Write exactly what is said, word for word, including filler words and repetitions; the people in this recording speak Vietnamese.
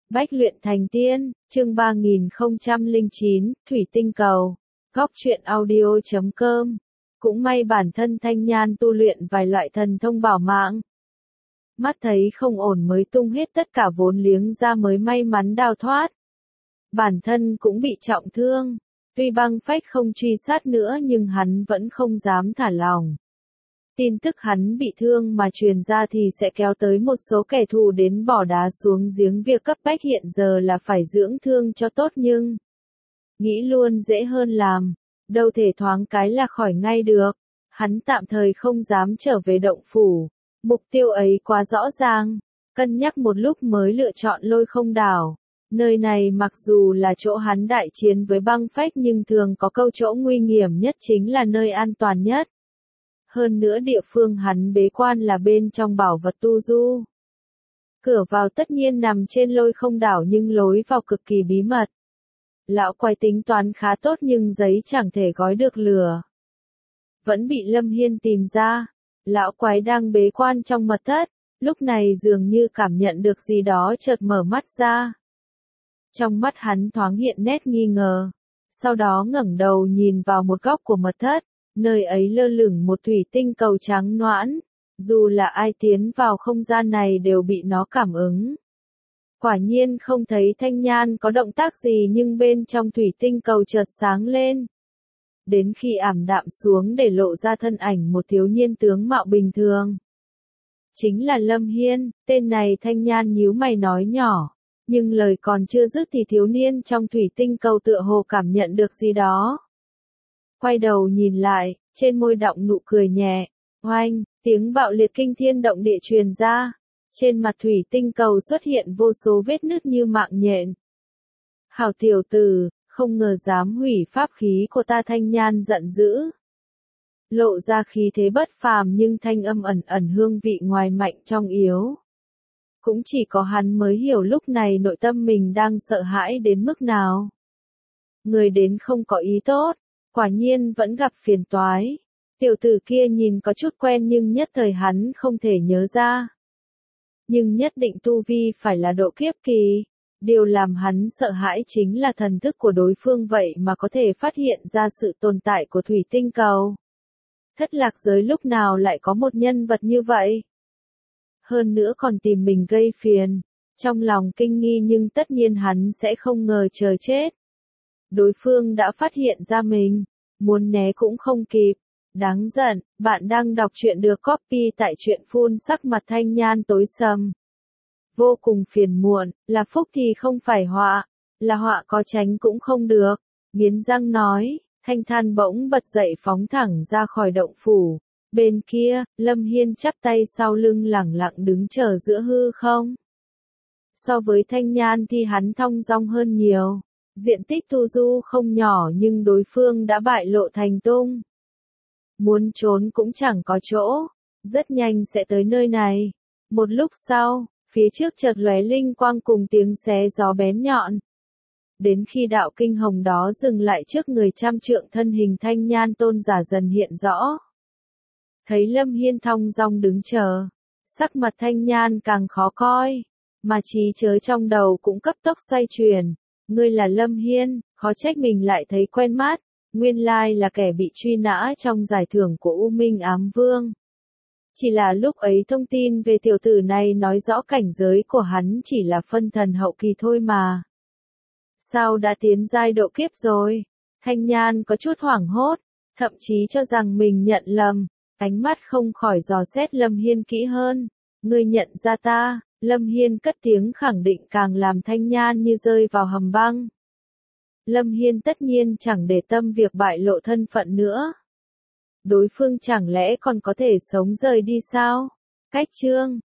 Bách luyện thành tiên, chương ba nghìn không trăm lẻ chín, Thủy tinh cầu. Góc truyện audio chấm com. Cũng may bản thân Thanh Nhan tu luyện vài loại thần thông bảo mạng. Mắt thấy không ổn mới tung hết tất cả vốn liếng ra mới may mắn đào thoát. Bản thân cũng bị trọng thương. Tuy băng phách không truy sát nữa nhưng hắn vẫn không dám thả lòng. Tin tức hắn bị thương mà truyền ra thì sẽ kéo tới một số kẻ thù đến bỏ đá xuống giếng. Việc cấp bách hiện giờ là phải dưỡng thương cho tốt nhưng nghĩ luôn dễ hơn làm, đâu thể thoáng cái là khỏi ngay được. Hắn tạm thời không dám trở về động phủ, mục tiêu ấy quá rõ ràng, cân nhắc một lúc mới lựa chọn Lôi Không Đảo. Nơi này mặc dù là chỗ hắn đại chiến với băng phách nhưng thường có câu chỗ nguy hiểm nhất chính là nơi an toàn nhất. Hơn nữa địa phương hắn bế quan là bên trong bảo vật tu du. Cửa vào tất nhiên nằm trên Lôi Không Đảo nhưng lối vào cực kỳ bí mật. Lão quái tính toán khá tốt nhưng giấy chẳng thể gói được lửa. Vẫn bị Lâm Hiên tìm ra. Lão quái đang bế quan trong mật thất, lúc này dường như cảm nhận được gì đó chợt mở mắt ra. Trong mắt hắn thoáng hiện nét nghi ngờ. Sau đó ngẩng đầu nhìn vào một góc của mật thất. Nơi ấy lơ lửng một thủy tinh cầu trắng noãn, dù là ai tiến vào không gian này đều bị nó cảm ứng. Quả nhiên không thấy Thanh Nhan có động tác gì nhưng bên trong thủy tinh cầu chợt sáng lên. Đến khi ảm đạm xuống để lộ ra thân ảnh một thiếu niên tướng mạo bình thường. Chính là Lâm Hiên. Tên này Thanh Nhan nhíu mày nói nhỏ, nhưng lời còn chưa dứt thì thiếu niên trong thủy tinh cầu tựa hồ cảm nhận được gì đó. Quay đầu nhìn lại, trên môi đọng nụ cười nhẹ. Oanh, tiếng bạo liệt kinh thiên động địa truyền ra. Trên mặt thủy tinh cầu xuất hiện vô số vết nứt như mạng nhện. Hảo tiểu tử, không ngờ dám hủy pháp khí của ta. Thanh Nhan giận dữ. Lộ ra khí thế bất phàm nhưng thanh âm ẩn ẩn hương vị ngoài mạnh trong yếu. Cũng chỉ có hắn mới hiểu lúc này nội tâm mình đang sợ hãi đến mức nào. Người đến không có ý tốt. Quả nhiên vẫn gặp phiền toái. Tiểu tử kia nhìn có chút quen nhưng nhất thời hắn không thể nhớ ra. Nhưng nhất định tu vi phải là độ kiếp kỳ. Điều làm hắn sợ hãi chính là thần thức của đối phương vậy mà có thể phát hiện ra sự tồn tại của thủy tinh cầu. Thất lạc giới lúc nào lại có một nhân vật như vậy? Hơn nữa còn tìm mình gây phiền. Trong lòng kinh nghi nhưng tất nhiên hắn sẽ không ngờ chờ chết. Đối phương đã phát hiện ra mình, muốn né cũng không kịp. Đáng giận, bạn đang đọc truyện được copy tại truyện phun. Sắc mặt Thanh Nhan tối sầm. Vô cùng phiền muộn, là phúc thì không phải họa, là họa có tránh cũng không được. Nghiến răng nói, Thanh Than bỗng bật dậy phóng thẳng ra khỏi động phủ. Bên kia, Lâm Hiên chắp tay sau lưng lẳng lặng đứng chờ giữa hư không. So với Thanh Nhan thì hắn thong dong hơn nhiều. Diện tích tu du không nhỏ nhưng đối phương đã bại lộ thành tung. Muốn trốn cũng chẳng có chỗ. Rất nhanh sẽ tới nơi này. Một lúc sau, phía trước chợt lóe linh quang cùng tiếng xé gió bén nhọn. Đến khi đạo kinh hồng đó dừng lại trước người trăm trượng, thân hình Thanh Nhan tôn giả dần hiện rõ. Thấy Lâm Hiên thong dong đứng chờ. Sắc mặt Thanh Nhan càng khó coi. Mà trí chớ trong đầu cũng cấp tốc xoay chuyển. Ngươi là Lâm Hiên, khó trách mình lại thấy quen mắt, nguyên lai là kẻ bị truy nã trong giải thưởng của U Minh Ám Vương. Chỉ là lúc ấy thông tin về tiểu tử này nói rõ cảnh giới của hắn chỉ là phân thần hậu kỳ thôi mà. Sao đã tiến giai độ kiếp rồi? Thanh Nhan có chút hoảng hốt, thậm chí cho rằng mình nhận lầm, ánh mắt không khỏi dò xét Lâm Hiên kỹ hơn. Ngươi nhận ra ta? Lâm Hiên cất tiếng khẳng định càng làm Thanh Nhan như rơi vào hầm băng. Lâm Hiên tất nhiên chẳng để tâm việc bại lộ thân phận nữa. Đối phương chẳng lẽ còn có thể sống rời đi sao? Cách chương,